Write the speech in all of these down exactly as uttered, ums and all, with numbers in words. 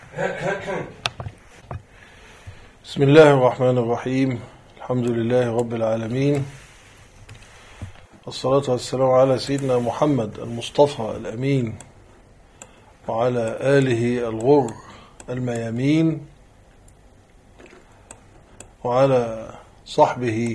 بسم الله الرحمن الرحيم. الحمد لله رب العالمين، الصلاة والسلام على سيدنا محمد المصطفى الأمين وعلى آله الغر الميامين وعلى صحبه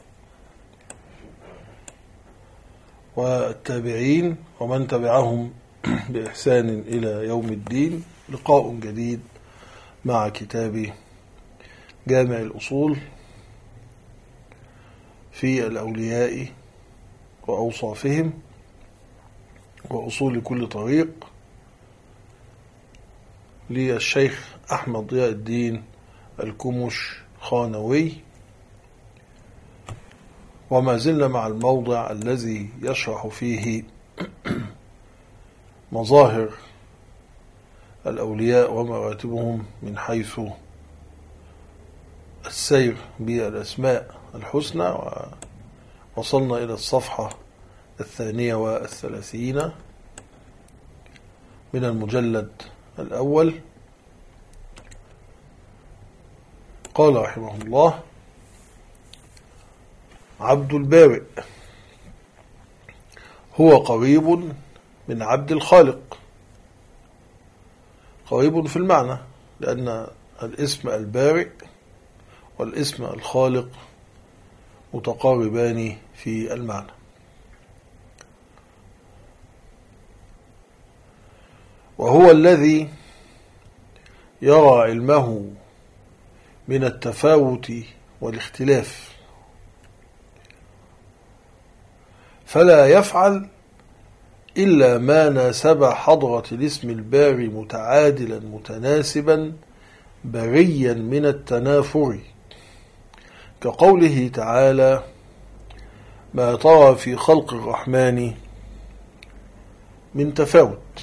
والتابعين ومن تبعهم بإحسان إلى يوم الدين. لقاء جديد مع كتاب جامع الأصول في الأولياء وأوصافهم وأصول كل طريق للشيخ أحمد ضياء الدين الكمش خانوي. وما زلنا مع الموضع الذي يشرح فيه مظاهر الأولياء ومراتبهم من حيث السير بالأسماء الحسنى، ووصلنا إلى الصفحة الثانية والثلاثين من المجلد الأول. قال رحمه الله: عبد البارئ هو قريب من عبد الخالق، قريب في المعنى لأن الاسم البارئ والاسم الخالق متقاربان في المعنى. وهو الذي يرى علمه من التفاوت والاختلاف، فلا يفعل إلا ما ناسب حضرة الاسم الباري متعادلا متناسبا بريا من التنافر، كقوله تعالى: ما ترى في خلق الرحمن من تفاوت.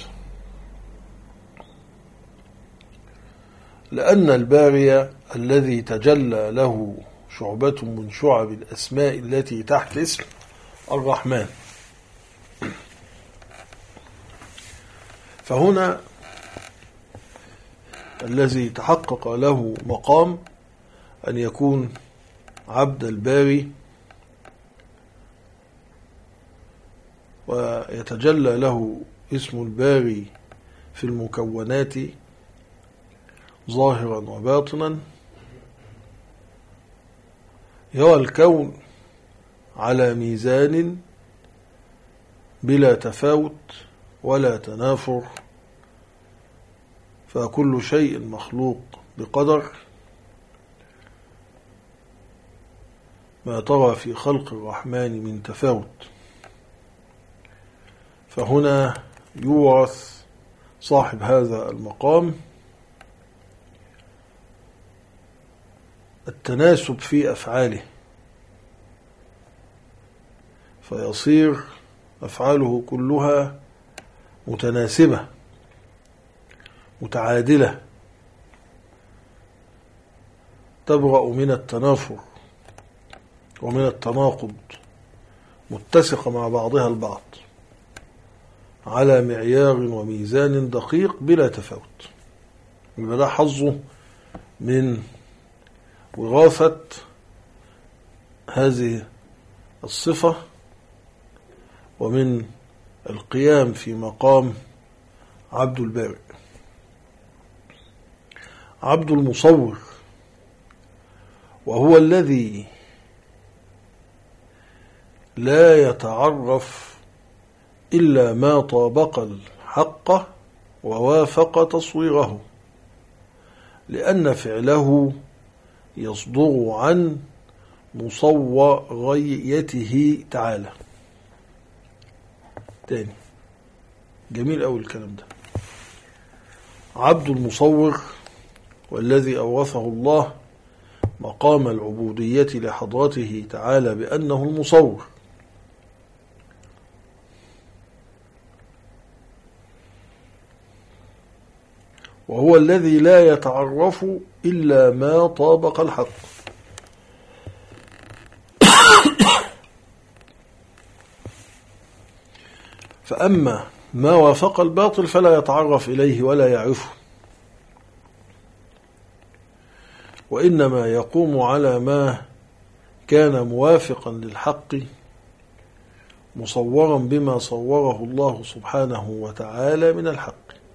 لأن الباري الذي تجلى له شعبة من شعب الأسماء التي تحت اسم الرحمن. فهنا الذي تحقق له مقام أن يكون عبد الباري ويتجلى له اسم الباري في المكونات ظاهرا وباطنا، يرى الكون على ميزان بلا تفاوت ولا تنافر، فكل شيء مخلوق بقدر. ما ترى في خلق الرحمن من تفاوت. فهنا يورث صاحب هذا المقام التناسب في أفعاله، فيصير أفعاله كلها متناسبة متعادلة، تبرأ من التنافر ومن التناقض، متسقة مع بعضها البعض على معيار وميزان دقيق بلا تفاوت. يبقى ده حظه من وراثة هذه الصفة ومن القيام في مقام عبد البارئ. عبد المصور وهو الذي لا يتعرف إلا ما طابق الحق ووافق تصويره، لأن فعله يصدر عن مصوريته تعالى. تاني، جميل أوي الكلام ده. عبد المصور والذي أورثه الله مقام العبودية لحضرته تعالى بأنه المصور، وهو الذي لا يتعرف إلا ما طابق الحق. فأما ما وافق الباطل فلا يتعرف إليه ولا يعرفه، وإنما يقوم على ما كان موافقا للحق مصورا بما صوره الله سبحانه وتعالى من الحق.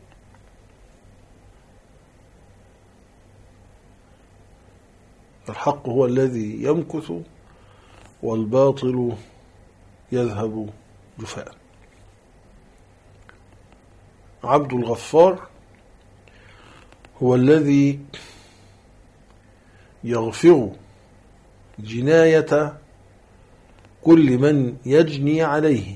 الحق هو الذي يمكث والباطل يذهب جفاء. عبد الغفار هو الذي يغفر جناية كل من يجني عليه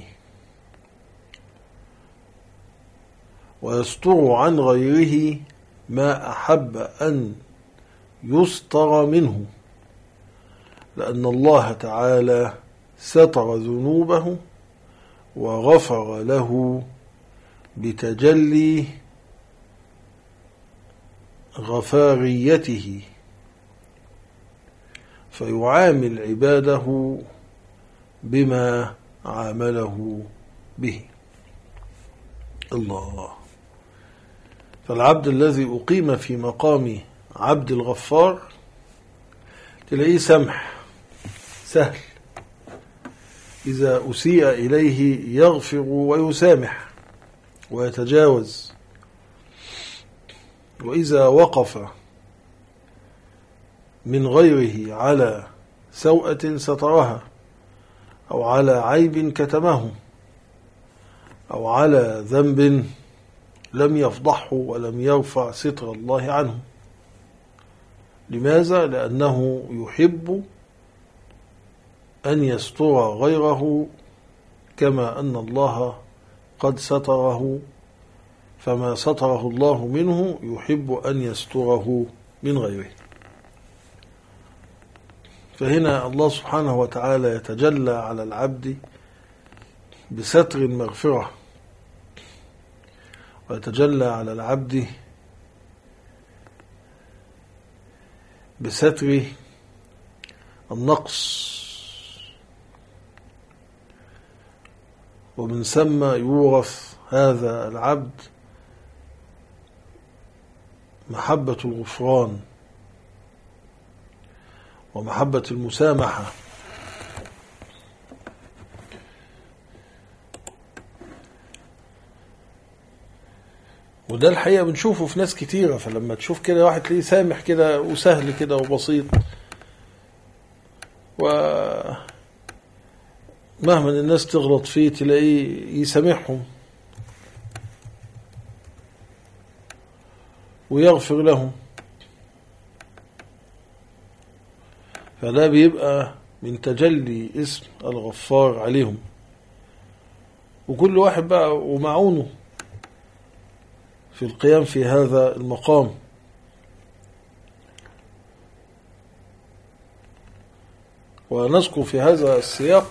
ويستر عن غيره ما أحب أن يستر منه، لأن الله تعالى ستر ذنوبه وغفر له بتجلي غفاريته، فيعامل عباده بما عامله به. الله. فالعبد الذي أقيم في مقام عبد الغفار تلاقيه سمح سهل، إذا أسيء إليه يغفر ويسامح ويتجاوز، وإذا وقف من غيره على سوءة سترها أو على عيب كتمه أو على ذنب لم يفضحه ولم يرفع ستر الله عنه. لماذا؟ لأنه يحب أن يستر غيره كما أن الله قد ستره، فما ستره الله منه يحب أن يستره من غيره. فهنا الله سبحانه وتعالى يتجلى على العبد بستر المغفرة، ويتجلى على العبد بستر النقص، ومن ثم يورث هذا العبد محبة الغفران ومحبة المسامحة. وده الحقيقة بنشوفه في ناس كتيرة، فلما تشوف كده واحد تلاقيه سامح كده وسهل كده وبسيط، ومهما الناس تغلط فيه تلاقيه يسامحهم ويغفر لهم، فده بيبقى من تجلي اسم الغفار عليهم. وكل واحد بقى ومعونه في القيام في هذا المقام. ونذكر في هذا السياق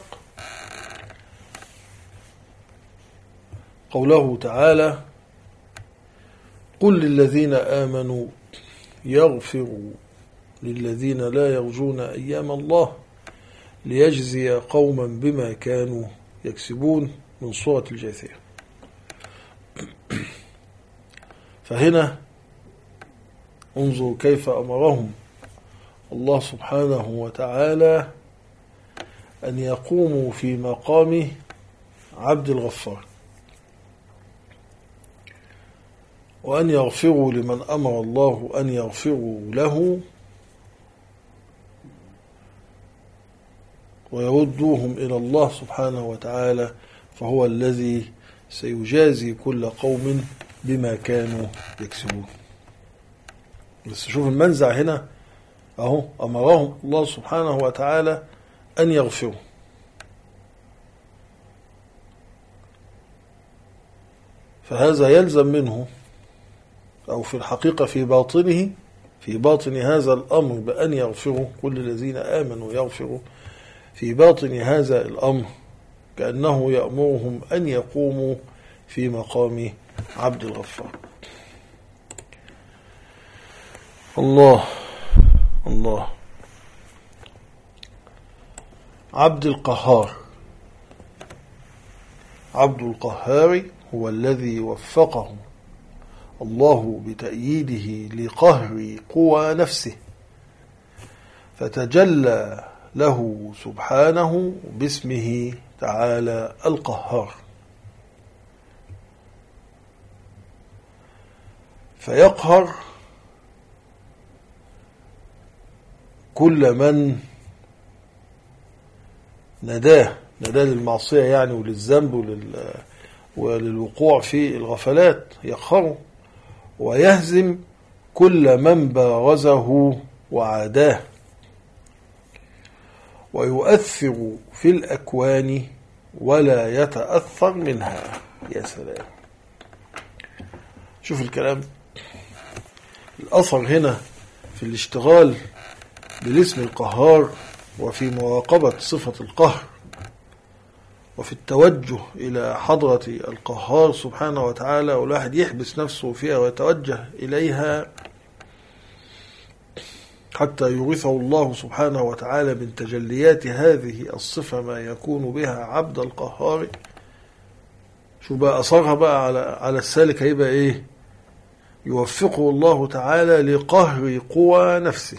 قوله تعالى: قل للذين آمنوا يغفروا للذين لا يرجون أيام الله ليجزي قوما بما كانوا يكسبون، من سورة الجاثية. فهنا انظر كيف أمرهم الله سبحانه وتعالى أن يقوموا في مقام عبد الغفار، وأن يغفروا لمن أمر الله أن يغفروا له، ويردوهم إلى الله سبحانه وتعالى، فهو الذي سيجازي كل قوم بما كانوا يكسبون. بس شوف المنزع هنا أهو، أمرهم الله سبحانه وتعالى أن يغفروا، فهذا يلزم منه، أو في الحقيقة في باطنه في باطن هذا الأمر بأن يغفروا كل الذين آمنوا يغفروا، في باطن هذا الأمر كأنه يأمرهم أن يقوموا في مقام عبد الغفار. الله الله. عبد القهار. عبد القهار هو الذي وفقه الله بتأييده لقهر قوى نفسه فتجلى له سبحانه باسمه تعالى القهار، فيقهر كل من نداه نداه للمعصية يعني وللذنب ولل وللوقوع في الغفلات، يقهره، ويهزم كل من بارزه وعاداه، ويؤثر في الأكوان ولا يتأثر منها. يا سلام، شوف الكلام، الأثر هنا في الاشتغال بالاسم القهار وفي مراقبة صفة القهر وفي التوجه إلى حضرة القهار سبحانه وتعالى، والواحد يحبس نفسه فيها ويتوجه إليها حتى يورثه الله سبحانه وتعالى من تجليات هذه الصفة ما يكون بها عبد القهار. شو بقى أثرها بقى على على السالك؟ هيبقى إيه؟ يوفقه الله تعالى لقهر قوى نفسه.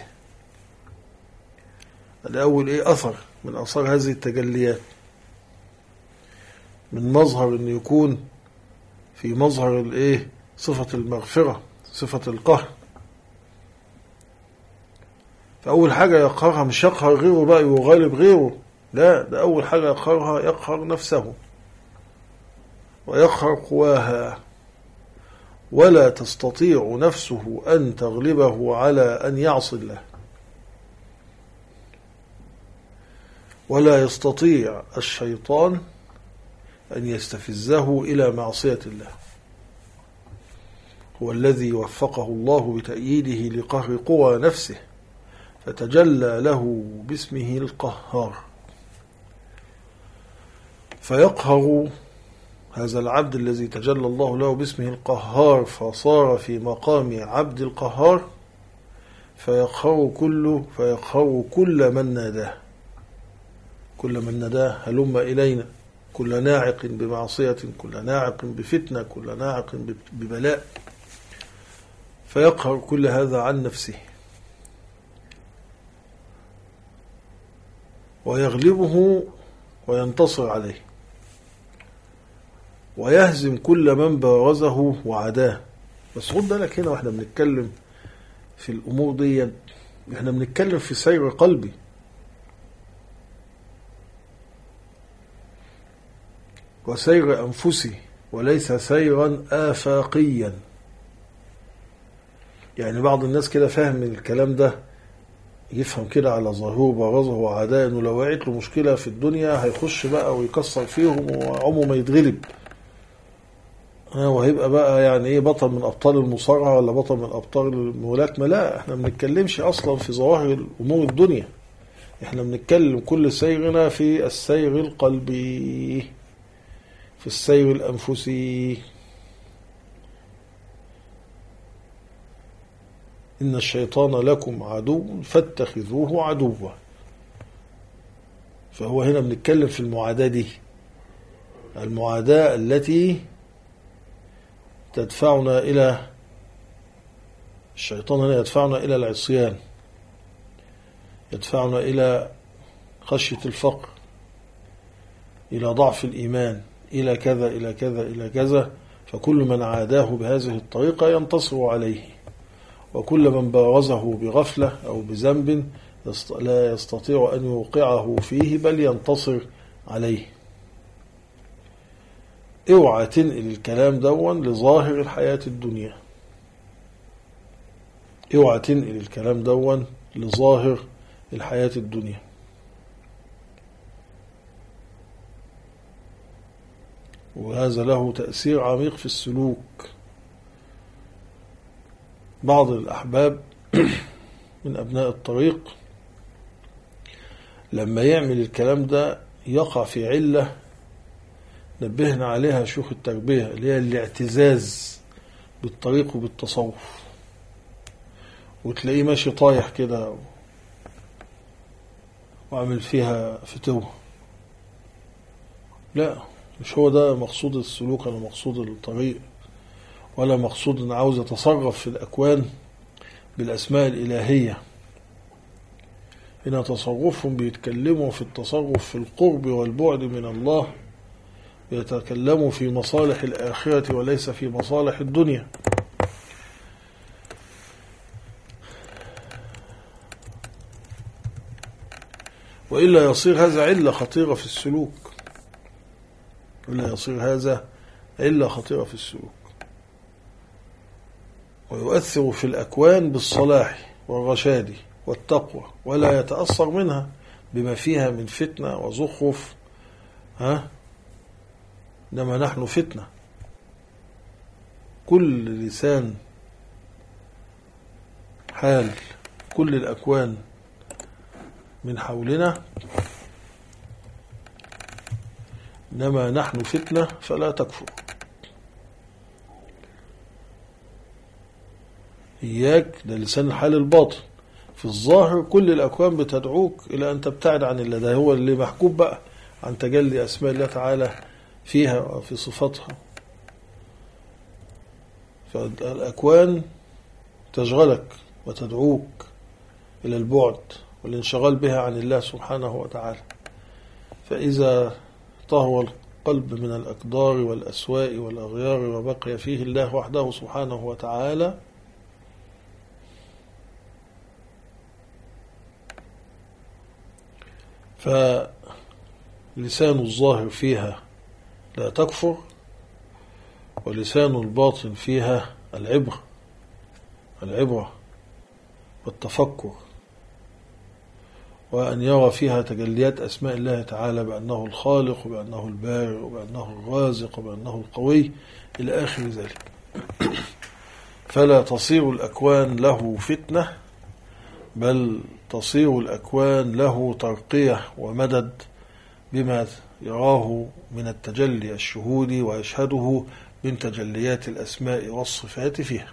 الأول إيه؟ أثر من أثار هذه التجليات، من مظهر أن يكون في مظهر الإيه؟ صفة المغفرة، صفة القهر. فأول حاجة يقهرها مش يقهر غيره بقى ويغالب غيره، لا، ده أول حاجة يقهرها يقهر نفسه ويقهر قواها، ولا تستطيع نفسه أن تغلبه على أن يعصي الله، ولا يستطيع الشيطان أن يستفزه إلى معصية الله. هو الذي وفقه الله بتأييده لقهر قوى نفسه، فتجلى له باسمه القهار، فيقهر هذا العبد الذي تجلى الله له باسمه القهار، فصار في مقام عبد القهار، فيقهر كل فيقهر كل من ناداه، كل من ناداه هلم إلينا، كل ناعق بمعصية، كل ناعق بفتنة، كل ناعق ببلاء، فيقهر كل هذا عن نفسه ويغلبه وينتصر عليه، ويهزم كل من بارزه وعداه. بس خد بالك هنا واحنا بنتكلم في الأمور دي، احنا بنتكلم في سير قلبي، وسير أنفسي، وليس سيرا آفاقيا. يعني بعض الناس كده فاهم من الكلام ده، يفهم كده على ظاهره بارزه وعداه انه لو وقعت له مشكلة في الدنيا هيخش بقى ويكسر فيهم وعمره ما يتغلب، وهيبقى بقى يعني ايه بطل من ابطال المصارعة ولا بطل من ابطال الملاكمة. لا، احنا ما بنتكلمش اصلا في ظواهر امور الدنيا، احنا بنتكلم كل سيرنا في السير القلبي، في السير الانفسي. إن الشيطان لكم عدو فاتخذوه عدوا. فهو هنا بنتكلم في المعاداة دي، المعاداة التي تدفعنا إلى الشيطان، هنا يدفعنا إلى العصيان، يدفعنا إلى خشية الفقر، إلى ضعف الإيمان، إلى كذا إلى كذا إلى كذا. فكل من عاداه بهذه الطريقة ينتصر عليه، وكل من بارزه بغفلة أو بذنب لا يستطيع أن يوقعه فيه بل ينتصر عليه. اوعى تنقل الكلام دون لظاهر الحياة الدنيا، اوعى تنقل الكلام دون لظاهر الحياة الدنيا. وهذا له تأثير عميق في السلوك. بعض الأحباب من أبناء الطريق لما يعمل الكلام ده يقع في علة نبهنا عليها شيوخ التربية، اللي هي الاعتزاز بالطريق وبالتصوف، وتلاقيه ماشي طايح كده وعمل فيها فتوة. لا، مش هو ده مقصود السلوك ولا مقصود الطريق، ولا مقصود أن عاوز يتصرف في الأكوان بالأسماء الإلهية. هنا تصرفهم بيتكلموا في التصرف في القرب والبعد من الله، يتكلموا في مصالح الآخرة وليس في مصالح الدنيا. وإلا يصير هذا علة خطيرة في السلوك، وإلا يصير هذا علة خطيرة في السلوك، ويؤثر في الأكوان بالصلاح والرشاد والتقوى، ولا يتأثر منها بما فيها من فتنة وزخرف. ها إنما نحن فتنة. كل لسان حال كل الأكوان من حولنا، إنما نحن فتنة فلا تكفر. إياك، ده لسان الحال الباطن. في الظاهر كل الأكوان بتدعوك إلى أن تبتعد عن الله، ده هو اللي محجوب بقى عن تجلي أسماء الله تعالى فيها وفي صفاتها. فالأكوان تشغلك وتدعوك إلى البعد والانشغال بها عن الله سبحانه وتعالى. فإذا طهو القلب من الأقدار والأسواء والأغيار وبقي فيه الله وحده سبحانه وتعالى، فلسان الظاهر فيها لا تكفر، ولسان الباطن فيها العبرة العبرة والتفكر، وأن يرى فيها تجليات أسماء الله تعالى بأنه الخالق وبأنه البارئ وبأنه الرازق وبأنه القوي إلى آخر ذلك. فلا تصير الأكوان له فتنة، بل تصير الأكوان له ترقية ومدد بما يراه من التجلي الشهودي ويشهده من تجليات الأسماء والصفات فيها.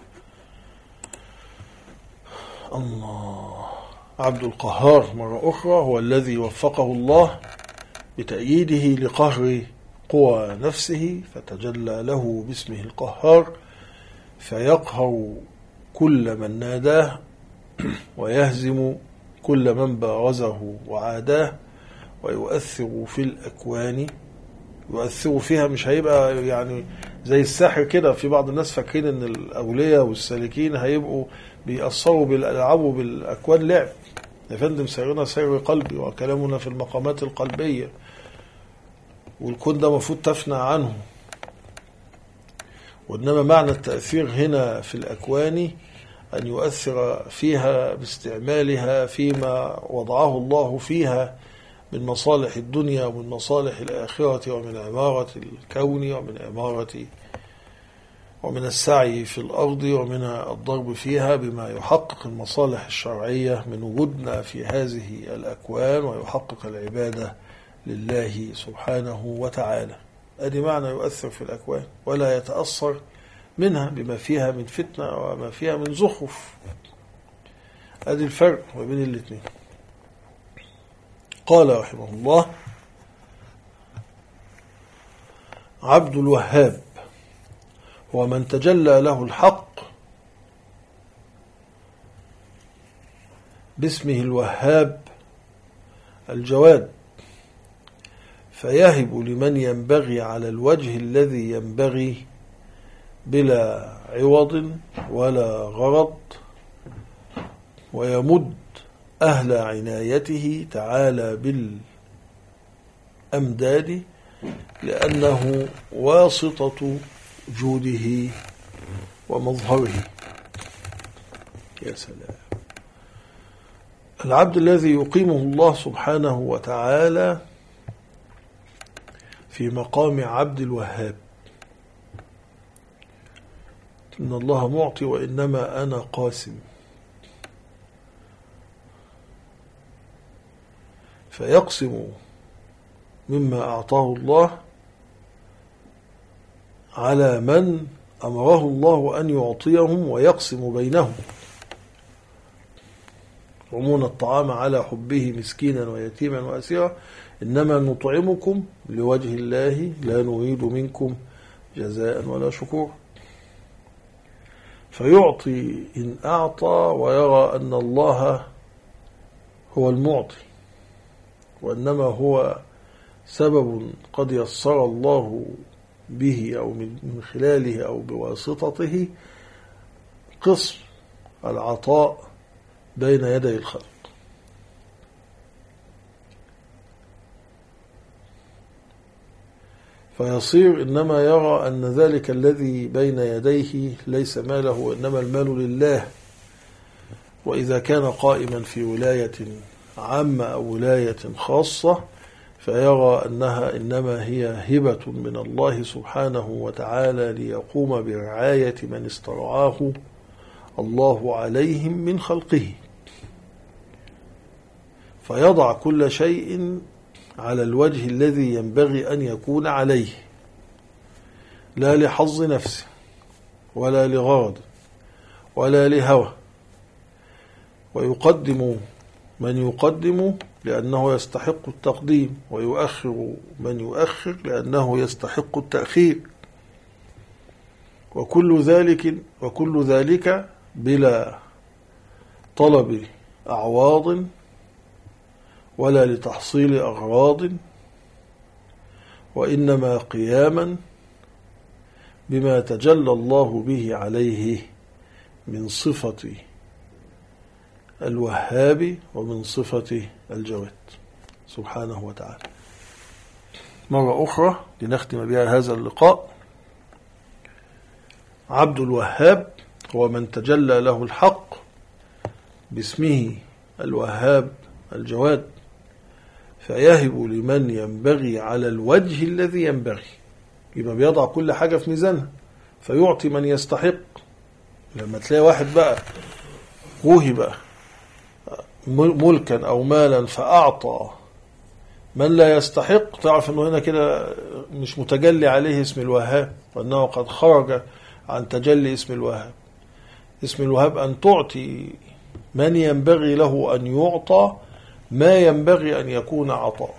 الله. عبد القهار مرة أخرى هو الذي وفقه الله بتأييده لقهر قوى نفسه فتجلى له باسمه القهار، فيقهر كل من ناداه ويهزم كل من بارزه وعاداه، ويؤثر في الأكوان. يؤثر فيها مش هيبقى يعني زي الساحر كده. في بعض الناس فاكرين ان الأولياء والسالكين هيبقوا بيأثروا بيلعبوا بالأكوان لعب. يا فندم، سيرنا سير قلبي وكلامنا في المقامات القلبية، والكون ده مفروض تفنى عنه. وإنما معنى التأثير هنا في الأكوان أن يؤثر فيها باستعمالها فيما وضعه الله فيها من مصالح الدنيا ومن مصالح الآخرة ومن عمارة الكون ومن عمارة ومن السعي في الأرض ومن الضرب فيها بما يحقق المصالح الشرعية من وجودنا في هذه الأكوان ويحقق العبادة لله سبحانه وتعالى. أدي معنى يؤثر في الأكوان ولا يتأثر منها بما فيها من فتنة وما فيها من زخرف. أدي الفرق ما بين الاثنين. قال رحمه الله: عبد الوهاب هو من تجلى له الحق باسمه الوهاب الجواد، فيهب لمن ينبغي على الوجه الذي ينبغي بلا عوض ولا غرض، ويمد أهل عنايته تعالى بالأمداد لأنه واسطة جوده ومظهره. يا سلام. العبد الذي يقيمه الله سبحانه وتعالى في مقام عبد الوهاب، إن الله معطي وإنما أنا قاسم، فيقسم مما أعطاه الله على من أمره الله أن يعطيهم ويقسم بينهم. يطعمون الطعام على حبه مسكينا ويتيما وأسيرا إنما نطعمكم لوجه الله لا نريد منكم جزاء ولا شكور. فيعطي إن أعطى ويرى أن الله هو المعطي، وإنما هو سبب قد يسر الله به أو من خلاله أو بواسطته قسم العطاء بين يدي الخلق. فيصير إنما يرى أن ذلك الذي بين يديه ليس ماله وإنما المال لله. وإذا كان قائما في ولاية عامة أو ولاية خاصة فيرى أنها إنما هي هبة من الله سبحانه وتعالى ليقوم برعاية من استرعاه الله عليهم من خلقه، فيضع كل شيء على الوجه الذي ينبغي أن يكون عليه، لا لحظ نفسه ولا لغرض ولا لهوى، ويقدم من يقدم لأنه يستحق التقديم، ويؤخر من يؤخر لأنه يستحق التأخير، وكل ذلك وكل ذلك بلا طلب أعواض ولا لتحصيل أغراض، وإنما قياما بما تجلى الله به عليه من صفة الوهاب ومن صفة الجواد سبحانه وتعالى. مرة أخرى لنختم بها هذا اللقاء: عبد الوهاب هو من تجلى له الحق باسمه الوهاب الجواد، فيهب لمن ينبغي على الوجه الذي ينبغي، يبقى بيضع كل حاجة في ميزانها فيعطي من يستحق. لما تلاقي واحد بقى وهب ملكا أو مالا فأعطى من لا يستحق، تعرف أنه هنا كده مش متجلي عليه اسم الوهاب، وأنه قد خرج عن تجلي اسم الوهاب. اسم الوهاب أن تعطي من ينبغي له أن يعطى ما ينبغي أن يكون عطاء،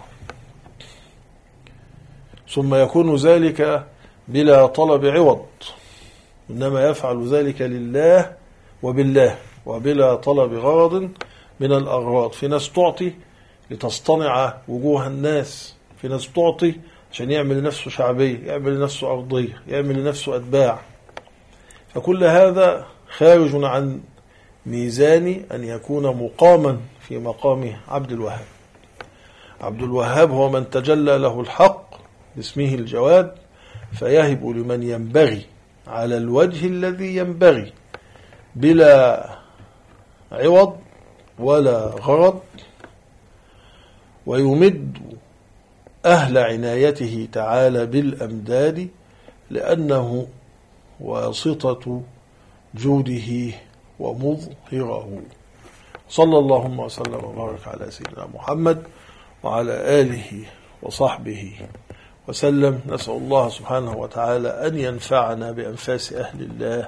ثم يكون ذلك بلا طلب عوض، إنما يفعل ذلك لله وبالله وبلا طلب غرض من الأغراض. في ناس تعطي لتصطنع وجوه الناس، في ناس تعطي عشان يعمل لنفسه شعبية، يعمل لنفسه أرضية، يعمل لنفسه أتباع، فكل هذا خارج عن ميزان أن يكون مقاما في مقام عبد الوهاب. عبد الوهاب هو من تجلى له الحق باسمه الجواد، فيهب لمن ينبغي على الوجه الذي ينبغي بلا عوض ولا غرض، ويمد أهل عنايته تعالى بالأمداد لأنه واسطة جوده ومظهره. صلى اللهم وسلم وبارك على سيدنا محمد وعلى آله وصحبه وسلم. نسأل الله سبحانه وتعالى أن ينفعنا بأنفاس أهل الله،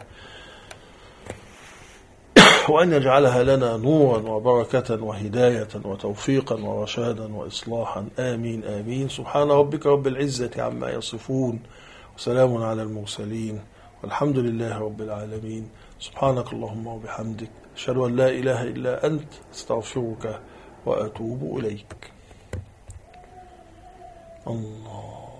وأن يجعلها لنا نورا وبركة وهداية وتوفيقا ورشادا وإصلاحا. آمين آمين. سبحان ربك رب العزة عما يصفون، وسلام على المرسلين، والحمد لله رب العالمين. سبحانك اللهم وبحمدك، أشهد أن لا إله إلا أنت، استغفرك وأتوب إليك. الله.